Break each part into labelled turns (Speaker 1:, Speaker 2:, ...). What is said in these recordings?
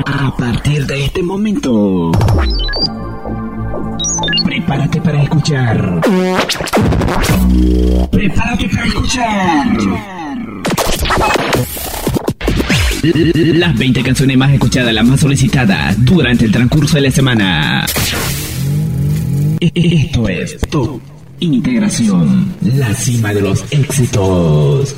Speaker 1: A partir de este momento, prepárate para escuchar. Prepárate para escuchar. Las 20 canciones más escuchadas, las más solicitadas durante el transcurso de la semana. Esto es Top Integración, la cima de los éxitos.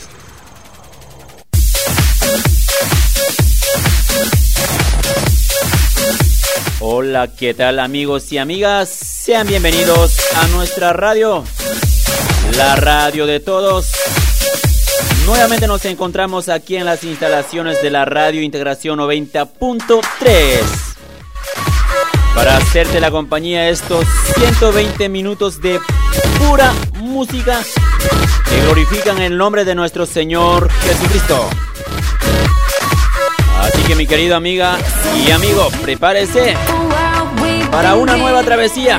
Speaker 2: Hola, ¿qué tal amigos y amigas? Sean bienvenidos a nuestra radio, la radio de todos. Nuevamente nos encontramos aquí en las instalaciones de la Radio Integración 90.3 para hacerte la compañía estos 120 minutos de pura música que glorifican el nombre de nuestro Señor Jesucristo. Así que mi querida amiga y amigo, prepárese para una nueva travesía.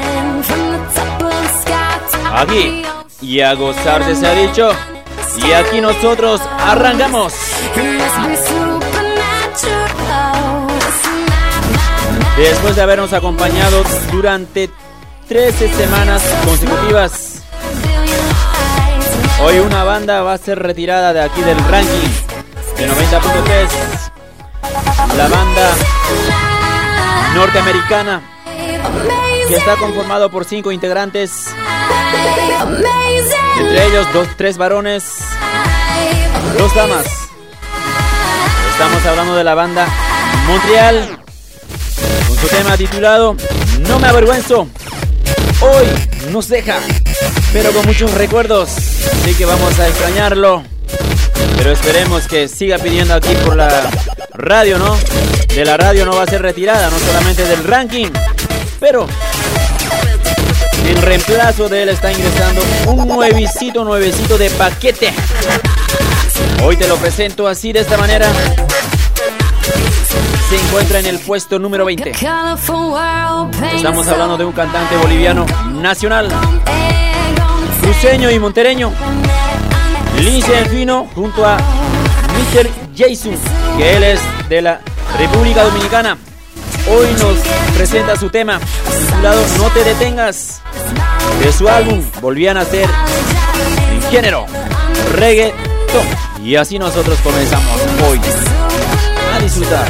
Speaker 2: Aquí, y a gozarse se ha dicho, y aquí nosotros arrancamos. Después de habernos acompañado durante 13 semanas consecutivas, hoy una banda va a ser retirada de aquí del ranking de 90.3. La banda norteamericana que está conformado por 5 integrantes, entre ellos 3 varones, 2 damas. Estamos hablando de la banda Montreal con su tema titulado No me avergüenzo. Hoy nos deja, pero con muchos recuerdos, así que vamos a extrañarlo. Pero esperemos que siga pidiendo aquí por la radio, ¿no? De la radio no va a ser retirada, no solamente del ranking, pero en reemplazo de él está ingresando un nuevecito de paquete. Hoy te lo presento así, de esta manera. Se encuentra en el puesto número 20. Estamos hablando de un cantante boliviano nacional, cruceño y montereño, Lince Enfino, junto a Mr. Jason, que él es de la República Dominicana. Hoy nos presenta su tema titulado No te detengas, de su álbum Volví a nacer, en género reggaeton. Y así nosotros comenzamos hoy a disfrutar.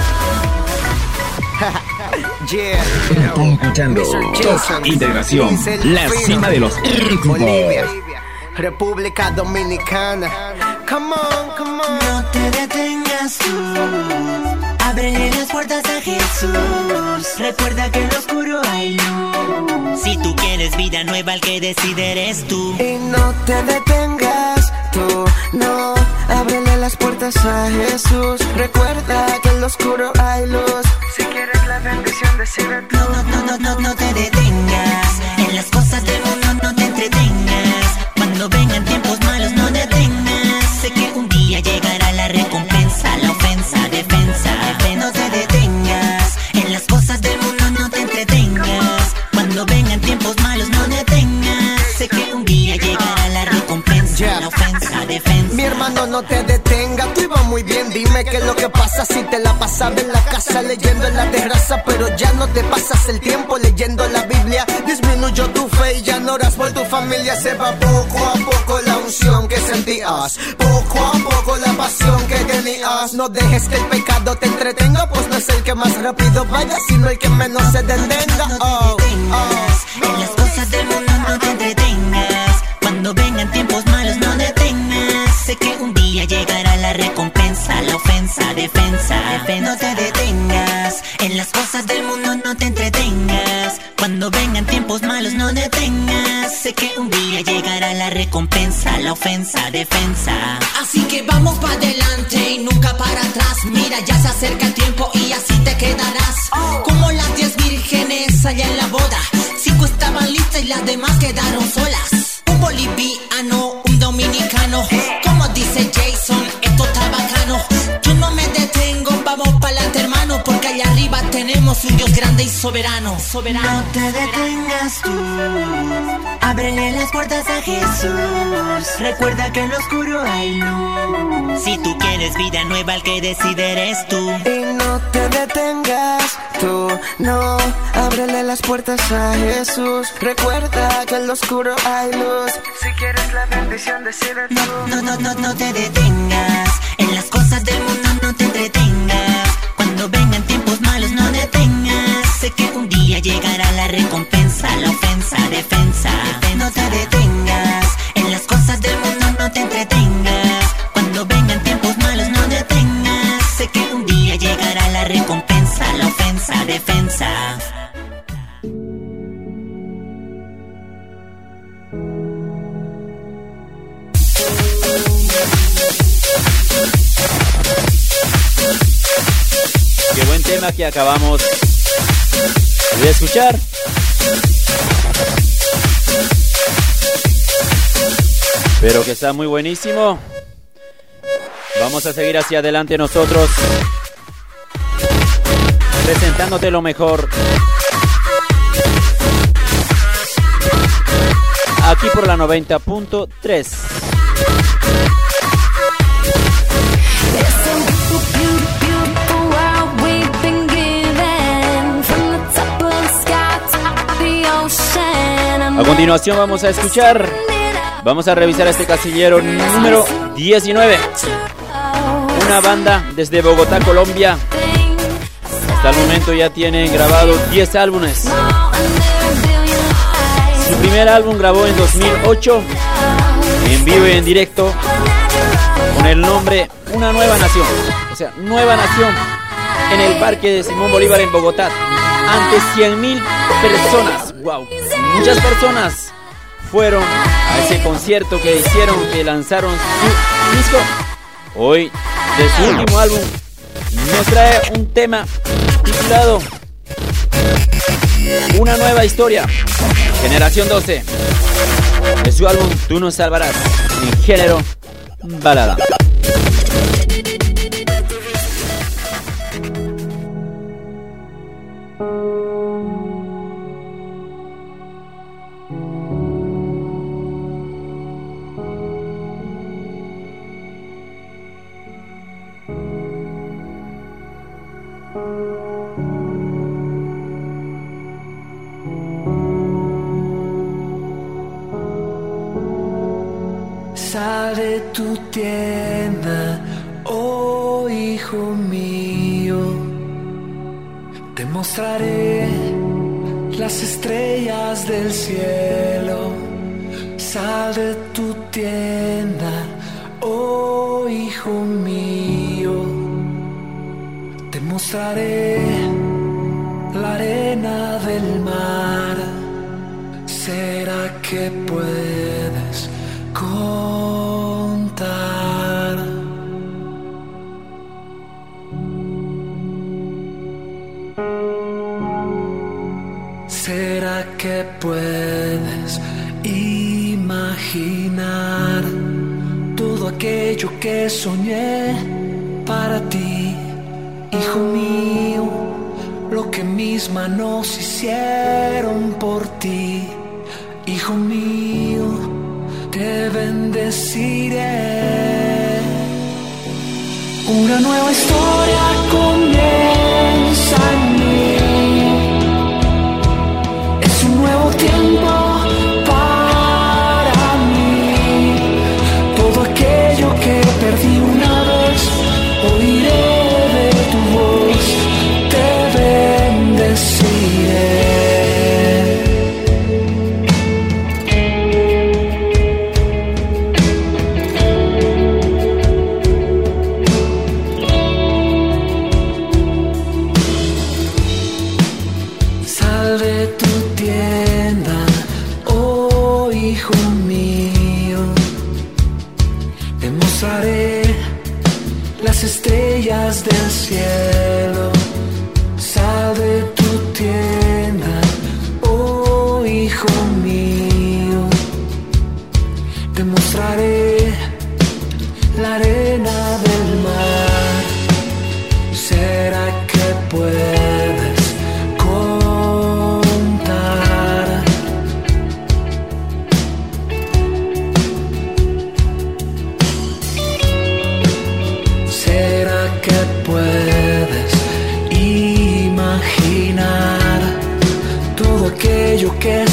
Speaker 1: Estás escuchando Top Integración, la cima de los éxitos.
Speaker 3: República Dominicana. Come on, come on.
Speaker 4: No te detengas tú. Ábrele las puertas a Jesús. Recuerda que en lo oscuro hay luz. Si tú quieres vida nueva, el que decide eres tú.
Speaker 3: Y no te detengas tú. No, ábrele las puertas a Jesús. Recuerda que en lo oscuro hay luz. Si quieres la bendición, decide tú.
Speaker 4: No te detengas. En las cosas del mundo no te entretengas. Cuando vengan tiempos malos no detengas. Sé que un día llegará la recompensa, la ofensa, defensa. No te detengas. En las cosas del mundo no te entretengas. Cuando vengan tiempos malos no detengas. Sé que un día llegará la recompensa, la ofensa, defensa.
Speaker 3: Mi hermano, no te detengas, tú ibas muy bien. Dime qué es lo que pasa si te la pasaba en la casa leyendo en la terraza, pero ya no te pasas el tiempo leyendo la Biblia. Disminuyó tu fe y ya no oras por tu familia. Se va poco a poco la unción que sentías, poco a poco la pasión que tenías. No dejes que el pecado te entretenga, pues no es el que más rápido vaya, sino el que menos se detenga.
Speaker 4: No te detengas. En las cosas del mundo no te entretengas. Cuando vengan tiempos malos no detengas. Sé que un día llegará la recompensa, la ofensa, defensa. No te detengas. En las cosas del mundo no te entretengas. Cuando vengan tiempos malos no detengas. Sé que un día llegará la recompensa, la ofensa, defensa.
Speaker 5: Así que vamos para adelante y nunca para atrás. Mira, ya se acerca el tiempo y así te quedarás. Como las 10 vírgenes allá en la boda. 5 estaban listas y las demás quedaron solas. Un boliviano, un dominicano. Como dice Jason, esto está bacano. Yo no me detengo, vamos para adelante, hermano, porque allá arriba tenemos un Dios grande y soberano.
Speaker 4: No te detengas tú. Ábrele las puertas a Jesús. Recuerda que en lo oscuro hay luz. Si tú quieres vida nueva, el que decide eres tú.
Speaker 3: Y no te detengas No, ábrele las puertas a Jesús. Recuerda que en lo oscuro hay luz. Si quieres la bendición, decide tú.
Speaker 4: No te detengas. En las cosas del mundo no te entretengas. Cuando vengan tiempos malos no detengas. Sé que un día llegará la recompensa, la ofensa, defensa. No te detengas. En las cosas del mundo no te entretengas. Cuando vengan tiempos malos no detengas. Sé que un día llegará la recompensa, la ofensa, defensa.
Speaker 2: Qué buen tema que acabamos de escuchar. Pero que está muy buenísimo. Vamos a seguir hacia adelante nosotros, presentándote lo mejor aquí por la 90.3. A continuación vamos a revisar este casillero número 19. Una banda desde Bogotá, Colombia. Hasta el momento ya tienen grabado 10 álbumes. Su primer álbum grabó en 2008, en vivo y en directo, con el nombre Una Nueva Nación. O sea, Nueva Nación, en el Parque de Simón Bolívar en Bogotá, ante 100.000 personas. ¡Wow! Muchas personas fueron a ese concierto que hicieron, que lanzaron su disco. Hoy, de su último álbum, nos trae un tema titulado Una Nueva Historia, Generación 12, de su álbum Tú Nos Salvarás, en género balada.
Speaker 6: Sal de tu tienda, oh hijo mío, te mostraré las estrellas del cielo. Sal de tu tienda, oh hijo mío, te mostraré la arena del mar. ¿Será que puedes contar? ¿Será que puedes imaginar todo aquello que soñé para ti, hijo mío? Lo que mis manos hicieron por ti, hijo mío, te bendeciré. Una nueva historia comienza en mí. Es un nuevo tiempo para mí. Todo aquello que perdí una vez, oiré de tu voz, te bendeciré.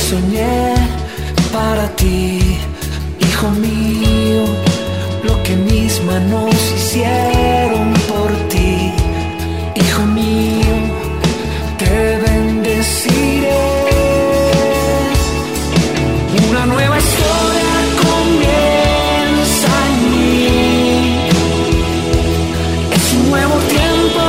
Speaker 6: soñé para ti, hijo mío, lo que mis manos hicieron por ti, hijo mío, te bendeciré. Una nueva historia comienza en mí, es un nuevo tiempo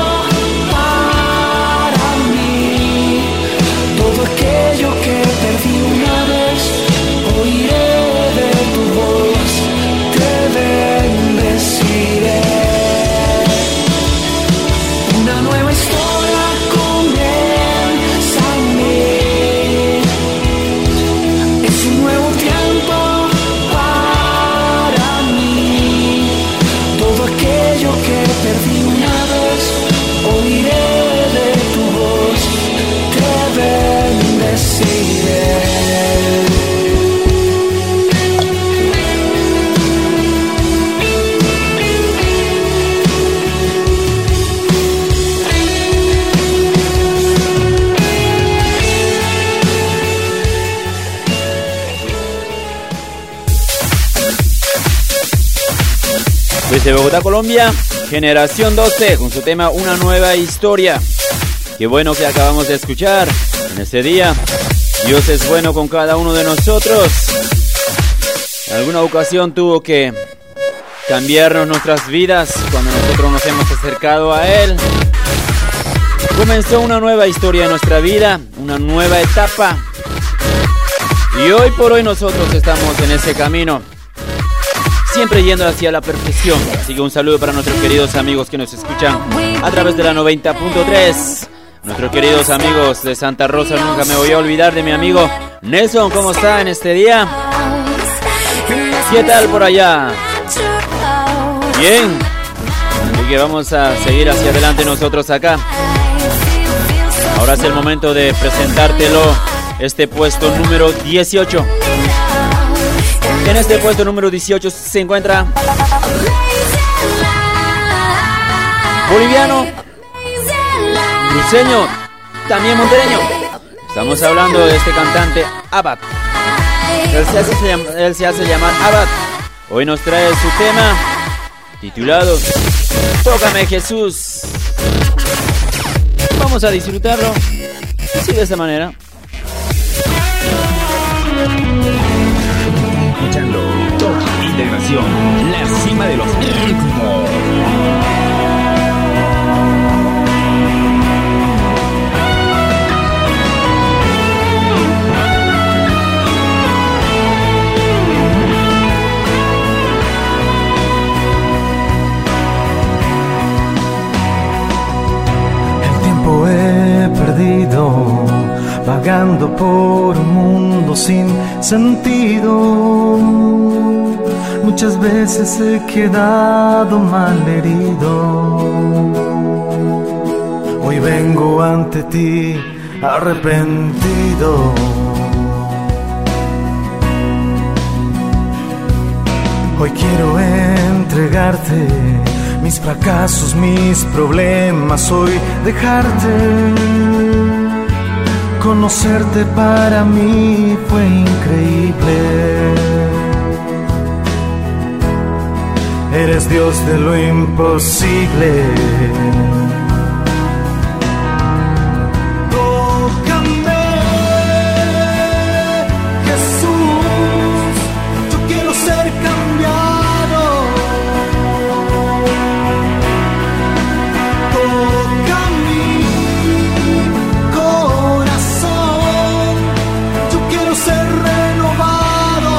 Speaker 6: para mí. Todo aquello que perdí una vez, oiré de tu voz, te bendeciré. Una nueva historia comienza en mí, es un nuevo tiempo para mí. Todo aquello que perdí una vez, oiré de tu voz, te bendeciré.
Speaker 2: Desde Bogotá, Colombia, Generación 12 con su tema Una Nueva Historia. Qué bueno que acabamos de escuchar en este día. Dios es bueno con cada uno de nosotros. En alguna ocasión tuvo que cambiarnos nuestras vidas cuando nosotros nos hemos acercado a Él. Comenzó una nueva historia en nuestra vida, una nueva etapa. Y hoy por hoy nosotros estamos en ese camino, siempre yendo hacia la perfección. Así que un saludo para nuestros queridos amigos que nos escuchan a través de la 90.3. Nuestros queridos amigos de Santa Rosa, nunca me voy a olvidar de mi amigo Nelson. ¿Cómo está en este día? ¿Qué tal por allá? Bien. Así que vamos a seguir hacia adelante nosotros acá. Ahora es el momento de presentártelo, este puesto número 18. En este puesto número 18 se encuentra boliviano, cruceño, también montereño. Estamos hablando de este cantante Abad. Él se hace llamar Abad. Hoy nos trae su tema titulado Tócame Jesús. Vamos a disfrutarlo así de esta manera.
Speaker 1: Escuchando Top Integración, la cima de los ritmos.
Speaker 6: El tiempo he perdido, vagando por un mundo sin sentido. Muchas veces he quedado malherido. Hoy vengo ante ti arrepentido. Hoy quiero entregarte mis fracasos, mis problemas. Hoy dejarte. Conocerte para mí fue increíble. Eres Dios de lo imposible. Tócame, Jesús, yo quiero ser cambiado. Toca mi corazón, yo quiero ser renovado.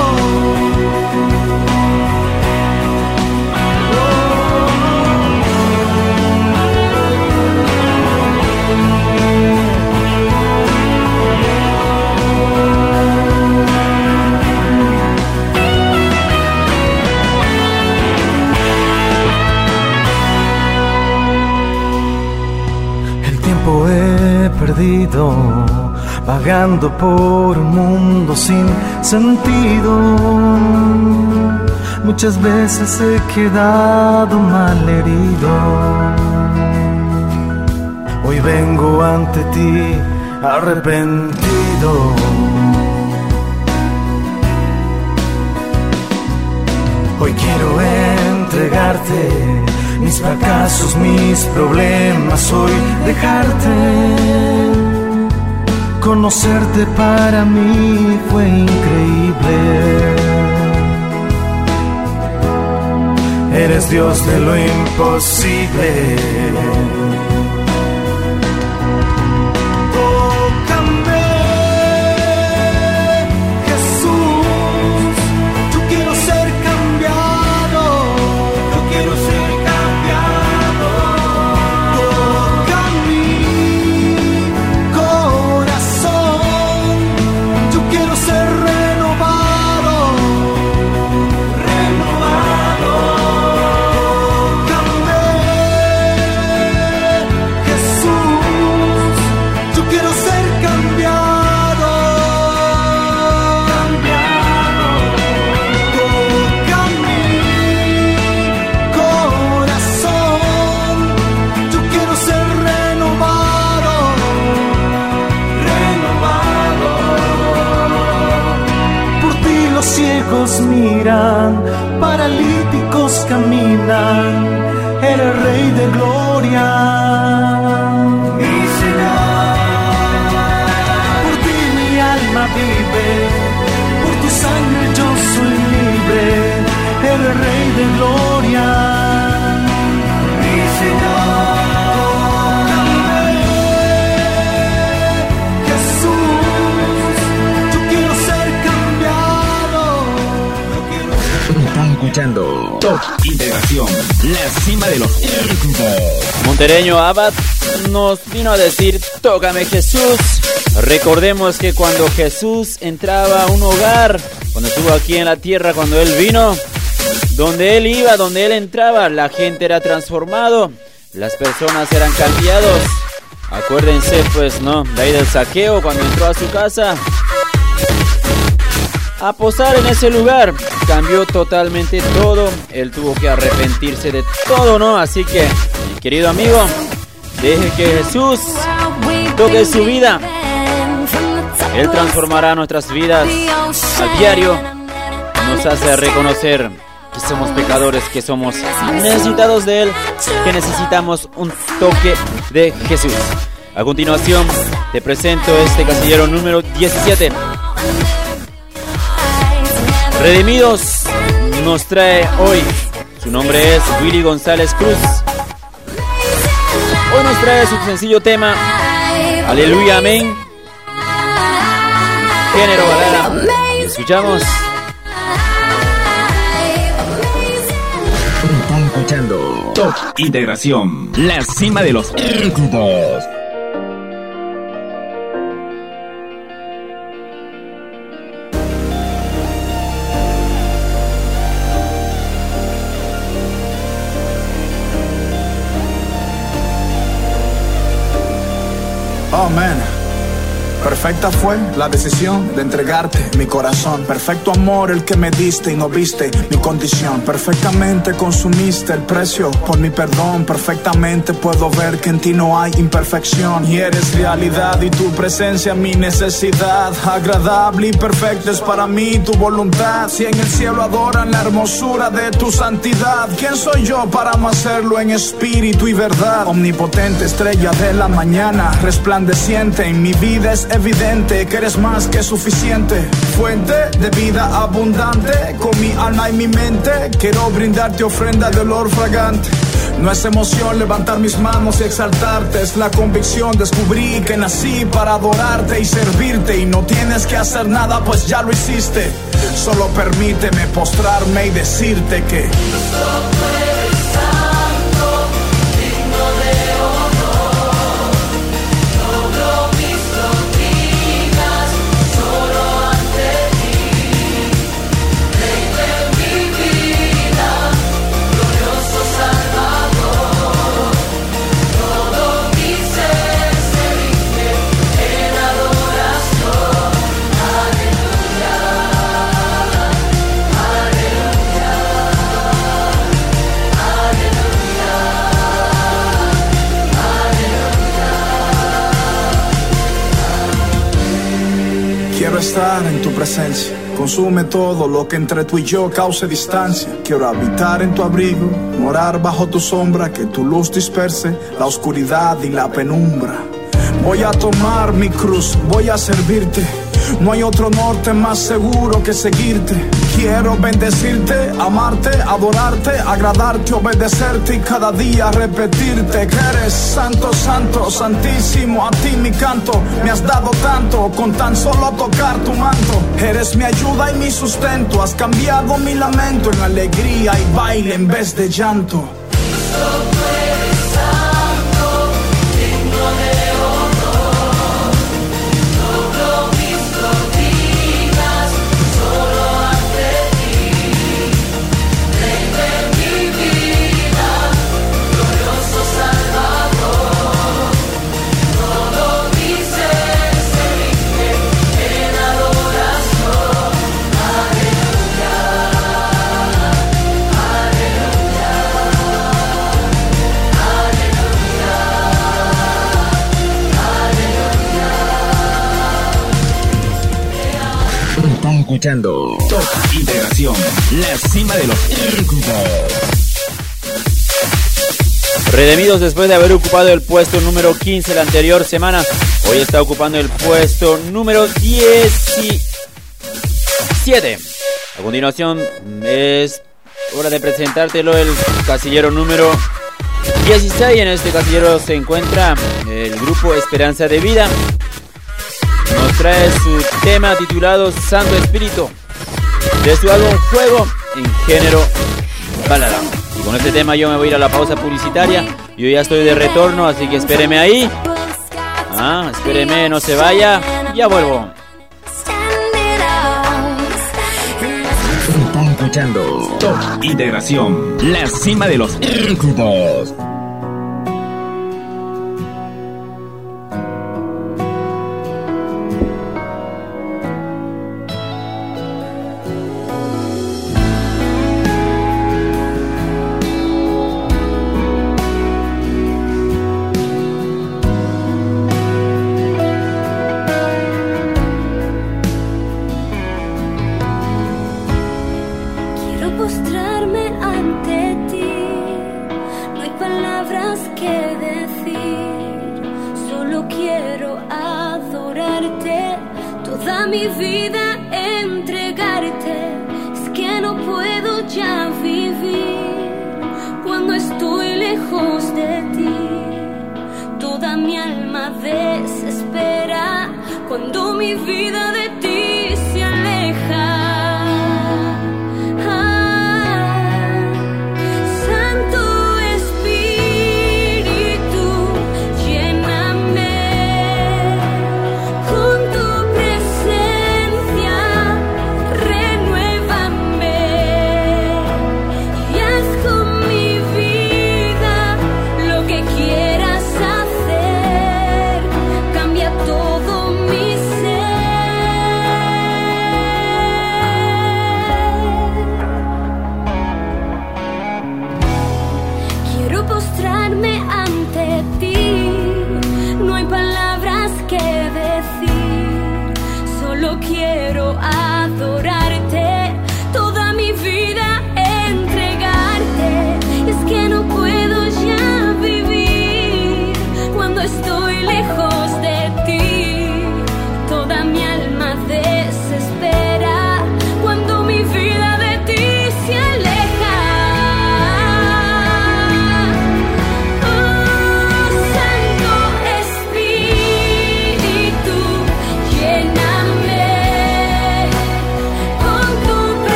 Speaker 6: He perdido, vagando por un mundo sin sentido. Muchas veces he quedado malherido. Hoy vengo ante ti arrepentido. Hoy quiero entregarte mis fracasos, mis problemas, hoy dejarte. Conocerte para mí fue increíble. Eres Dios de lo imposible. Miran, paralíticos caminan, eres Rey de gloria. Mi Señor, por ti mi alma vive, por tu sangre yo soy libre, eres Rey de gloria. Mi Señor.
Speaker 1: Escuchando Top Integración, la cima de los éxitos.
Speaker 2: Montereño Abad nos vino a decir: tócame Jesús. Recordemos que cuando Jesús entraba a un hogar, cuando estuvo aquí en la tierra, cuando Él vino, donde Él iba, donde Él entraba, la gente era transformado, las personas eran cambiados. Acuérdense pues, ¿no? De ahí del Zaqueo, cuando entró a su casa a posar en ese lugar, cambió totalmente todo. Él tuvo que arrepentirse de todo, ¿no? Así que, mi querido amigo, deje que Jesús toque su vida. Él transformará nuestras vidas a diario. Nos hace reconocer que somos pecadores, que somos necesitados de Él, que necesitamos un toque de Jesús. A continuación, te presento este casillero número 17. Redimidos nos trae hoy. Su nombre es Willy González Cruz. Hoy nos trae su sencillo tema Aleluya, amén. Género balada. Escuchamos.
Speaker 1: Están escuchando Top Integración, la cima de los éxitos.
Speaker 7: Amén. Perfecta fue la decisión de entregarte mi corazón. Perfecto amor el que me diste y no viste mi condición. Perfectamente consumiste el precio por mi perdón. Perfectamente puedo ver que en ti no hay imperfección. Y eres realidad y tu presencia mi necesidad. Agradable y perfecta es para mí tu voluntad. Si en el cielo adoran la hermosura de tu santidad, ¿quién soy yo para no hacerlo en espíritu y verdad? Omnipotente estrella de la mañana, resplandeciente en mi vida es evidente que eres más que suficiente, fuente de vida abundante. Con mi alma y mi mente quiero brindarte ofrenda de olor fragante. No es emoción levantar mis manos y exaltarte, es la convicción, descubrí que nací para adorarte y servirte. Y no tienes que hacer nada pues ya lo hiciste, solo permíteme postrarme y decirte que estar en tu presencia, Consume todo lo que entre tú y yo cause distancia. Quiero habitar en tu abrigo, morar bajo tu sombra, que tu luz disperse la oscuridad y la penumbra. Voy a tomar mi cruz, voy a servirte. No hay otro norte más seguro que seguirte. Quiero bendecirte, amarte, adorarte, agradarte, obedecerte y cada día repetirte que eres santo, santo, santísimo. A ti mi canto, me has dado tanto con tan solo tocar tu manto. Eres mi ayuda y mi sustento, has cambiado mi lamento en alegría y baile en vez de llanto.
Speaker 1: Escuchando Top Integración, la cima de los éxitos.
Speaker 2: Redimidos, después de haber ocupado el puesto número 15 la anterior semana, hoy está ocupando el puesto número 17. A continuación es hora de presentártelo el casillero número 16. En este casillero se encuentra el grupo Esperanza de Vida. Nos trae su tema titulado Santo Espíritu, de su álbum Fuego, en género balada. Y con este tema yo me voy a ir a la pausa publicitaria. Yo ya estoy de retorno, así que espéreme ahí. Espéreme, no se vaya, ya vuelvo.
Speaker 1: Están escuchando Top Integración, la cima de los éxitos.
Speaker 8: Toda mi alma desespera cuando mi vida de ti